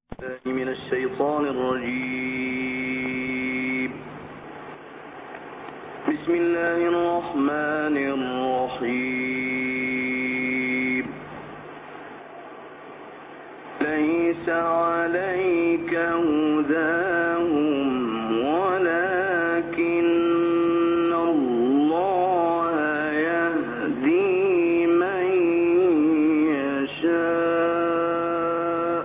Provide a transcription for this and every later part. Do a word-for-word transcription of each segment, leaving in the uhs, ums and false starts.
من الشيطان الرجيم. بسم الله الرحمن الرحيم. ليس عليك هداهم ولكن الله يهدي من يشاء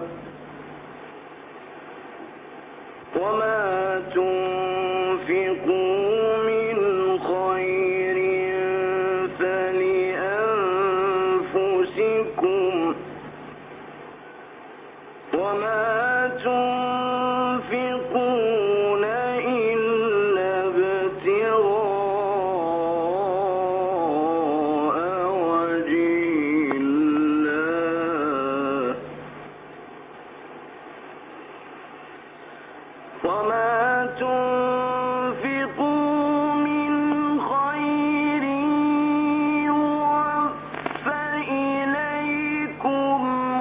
وما تنفقوا من خير فلأنفسكم وما تنفقون إلا ابتغاء وجه الله وما تنفقوا من خير يوفى إليكم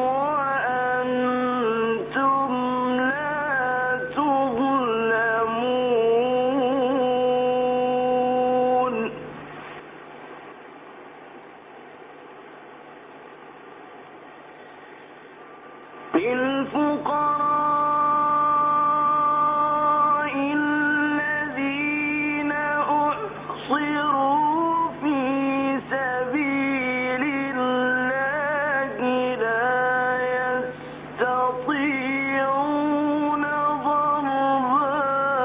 وأنتم لا تظلمون. للفقراء الذين أحصروا في سبيل الله لا يستطيعون ضربا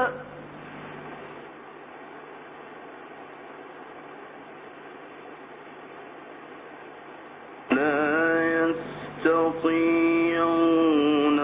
لا يستطيعون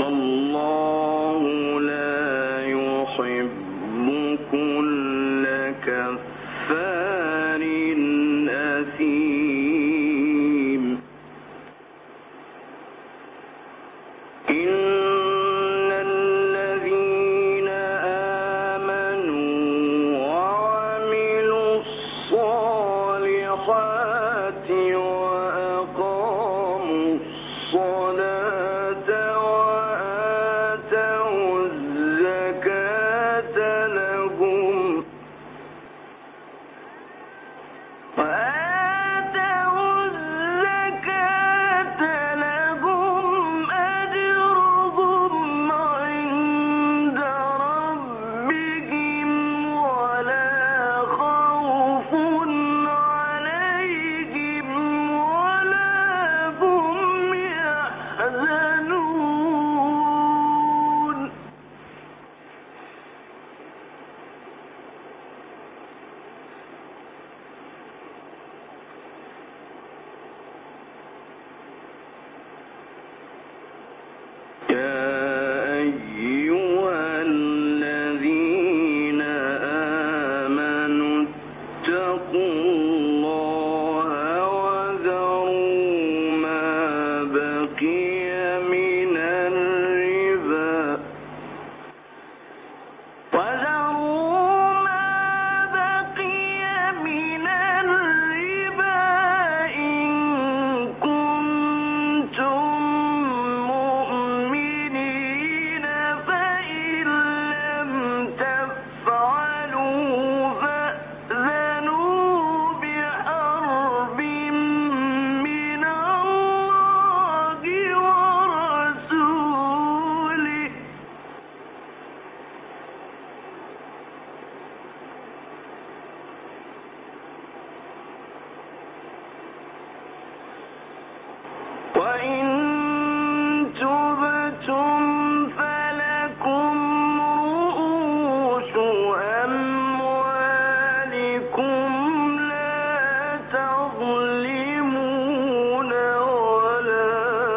فالله لا يحب كل كفار أثيم إن الذين آمنوا وعملوا الصالحات وأقاموا الصلاة وآتوا الزكاة لهم وآتوا الزكاة لهم أجرهم عند ربهم ولا خوف عليهم ولا هم يحزنون يا أيها الذين آمنوا اتقوا الله وذروا ما بقي من الربا وذروا ما بقي من الربا إن كنتم مؤمنين فإن لم تفعلوا فأذنوا بحرب من الله ورسوله وإن تبتم فلكم رؤوس أموالكم لا تظلمون ولا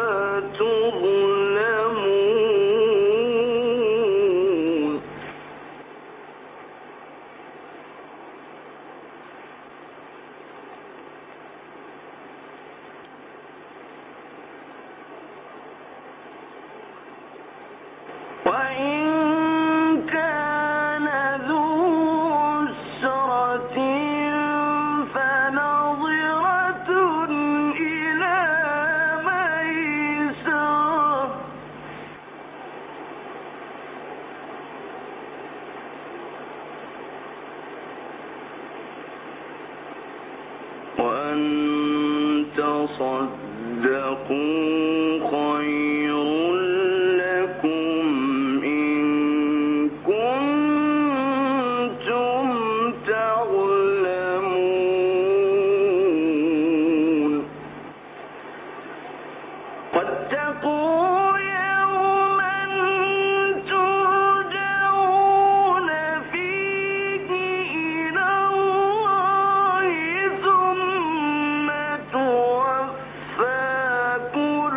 تظلمون وإن كان ذو عسرة فنظرة إلى ميسرة وأن تصدقوا خير لكم إن كنتم تعلمون واتقوا يوما ترجعون فيه إلى الله ثم توفى كل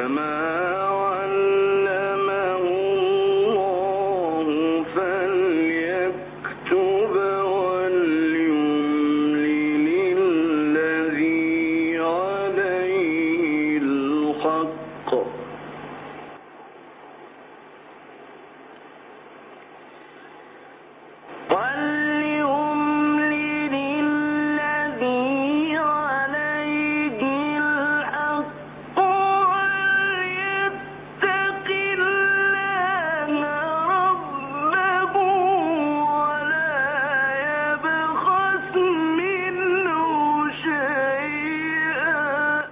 كما علمه الله فليكتب وليملل الذي عليه الحق وليملل الذي عليه الحق وليتق الله ربه ولا يبخس منه شيئا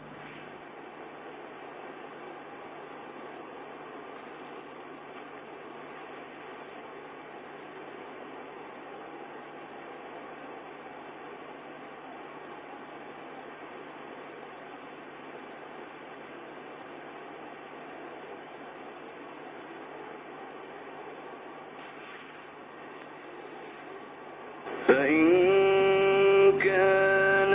فإن كان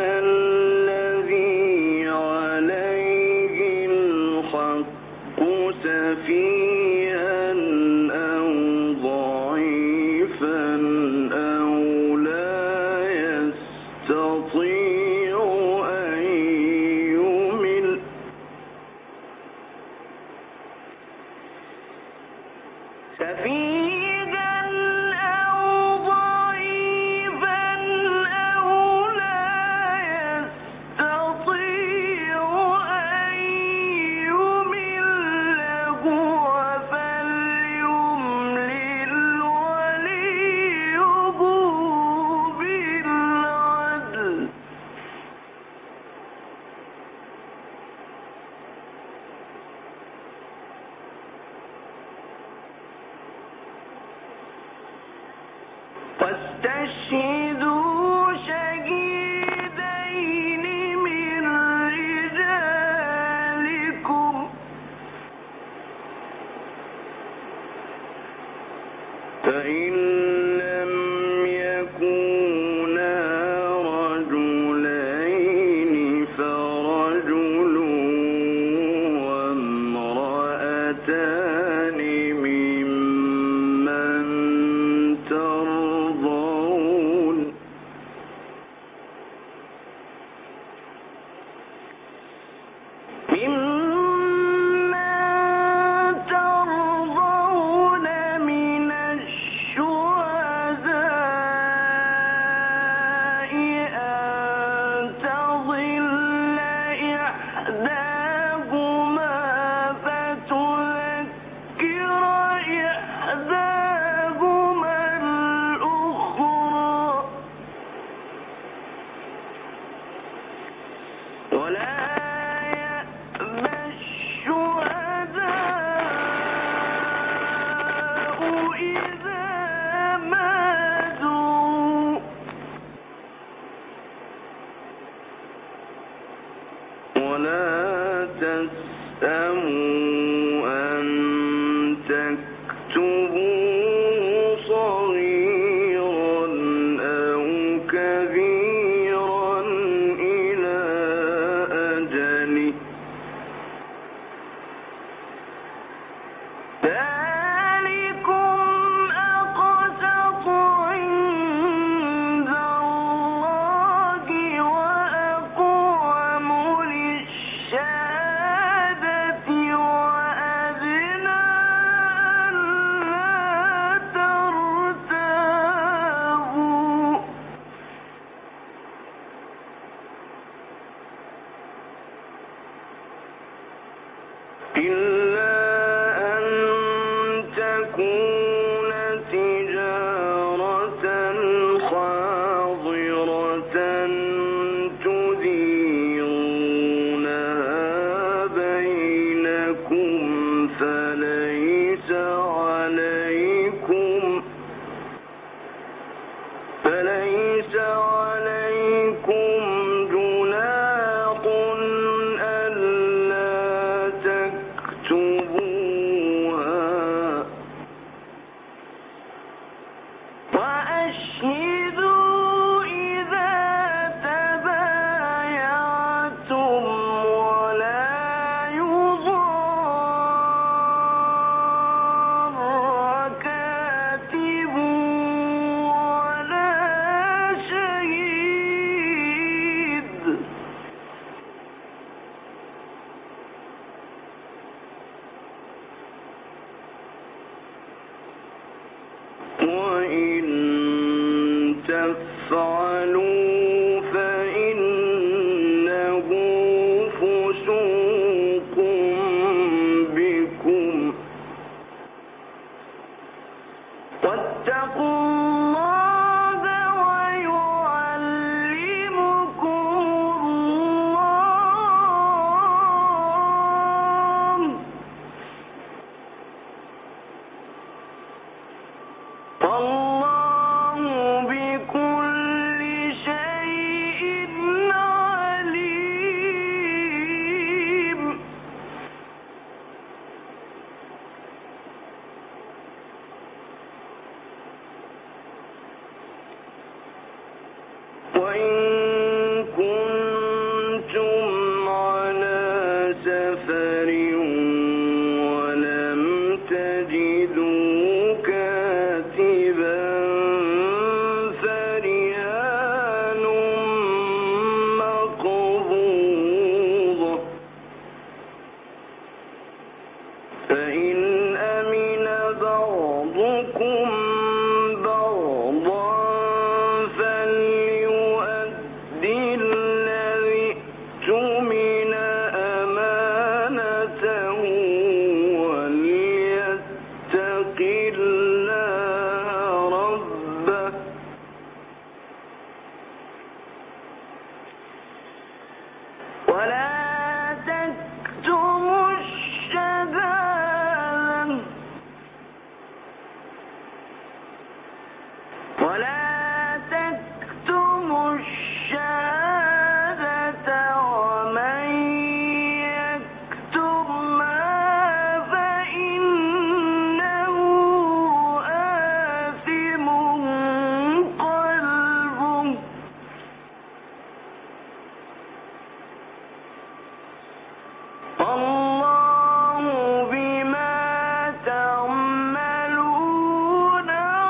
الذي عليه الحق سفيها أو ضعيفا أو لا يستطيع أن يمل سفيها أو ضعيفا أو لا يستطيع أن يمل هو فليملل وليه بالعدل واستشهدوا شهيدين من رجالكم فإن لم يكونا رجلين فرجل وامرأتان ممن ترضون ممن ترضون من الشهداء أن تضل إحداهما فتذكر إحداهما الأخرى ولا يأبى الشهداء إذا ما دعوا ولا تسأموا أن تكتبوه صغيرا أو كبيرا إلى أجله ذلكم وإن تفعلوا فإنه فسوق بكم واتقوا الله ويعلمكم الله والله بكل شيء عليم. وإن كنتم على سفر ولم تجدوا كاتبا فرهان مقبوضة فإن أمن بعضكم بعضا فليؤدي الذي اؤتمن أمانته وليتق الله ربه ولا تكتموا الشهادة ولا تكتموا الشهادة ومن يكتمها فإنه آثم قلبه والله بما تعملون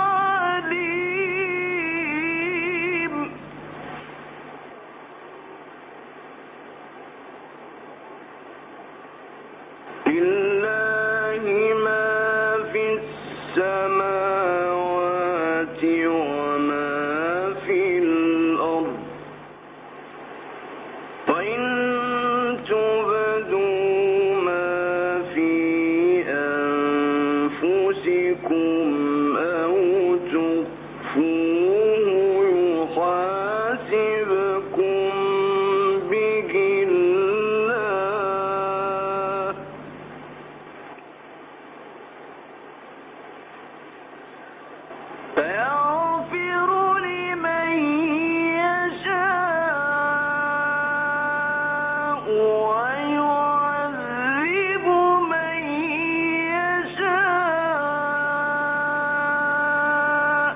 عليم. لله ما في السماوات وما في الأرض وإن تبدوا ما في أنفسكم أو تخفوه يحاسبكم به الله فيغفر لمن يشاء ويعذب من يشاء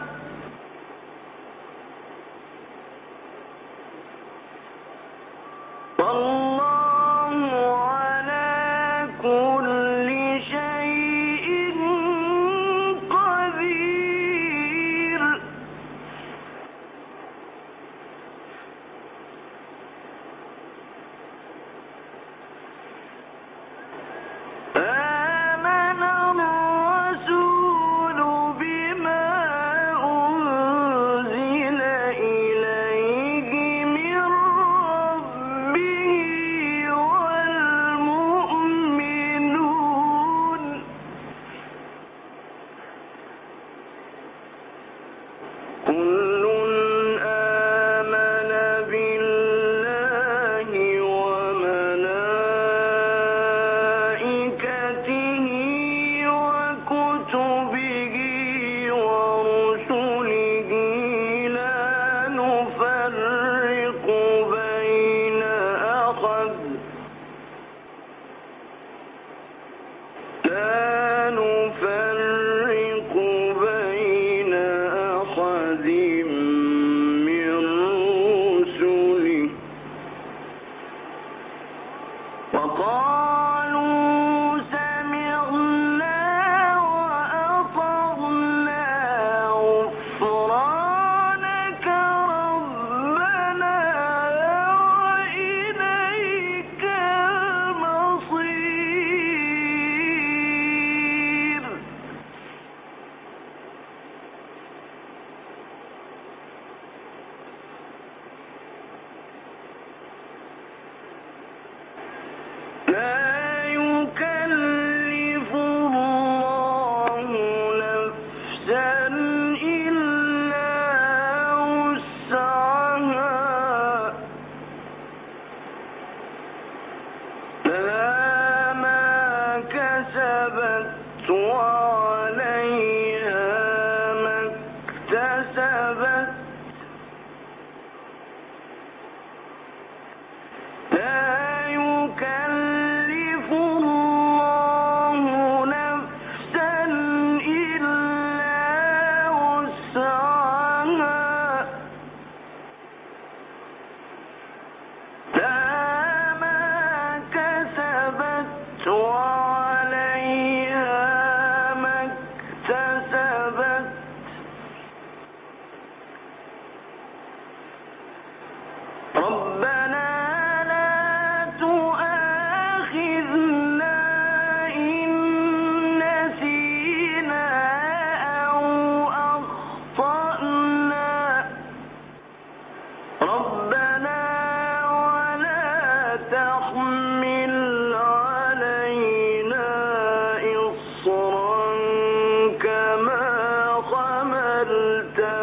والله على كل شيء قدير.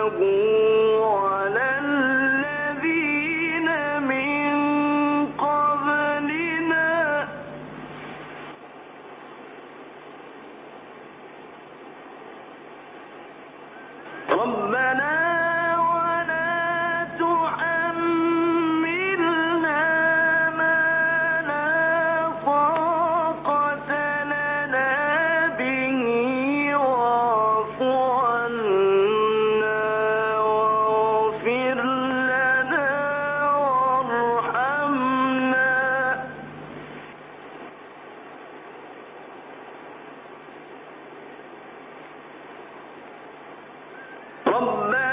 على الذين من قبلنا ربنا ولا تحملنا ما لا طاقة لنا به واعف عنا واغفر لنا وارحمنا ربنا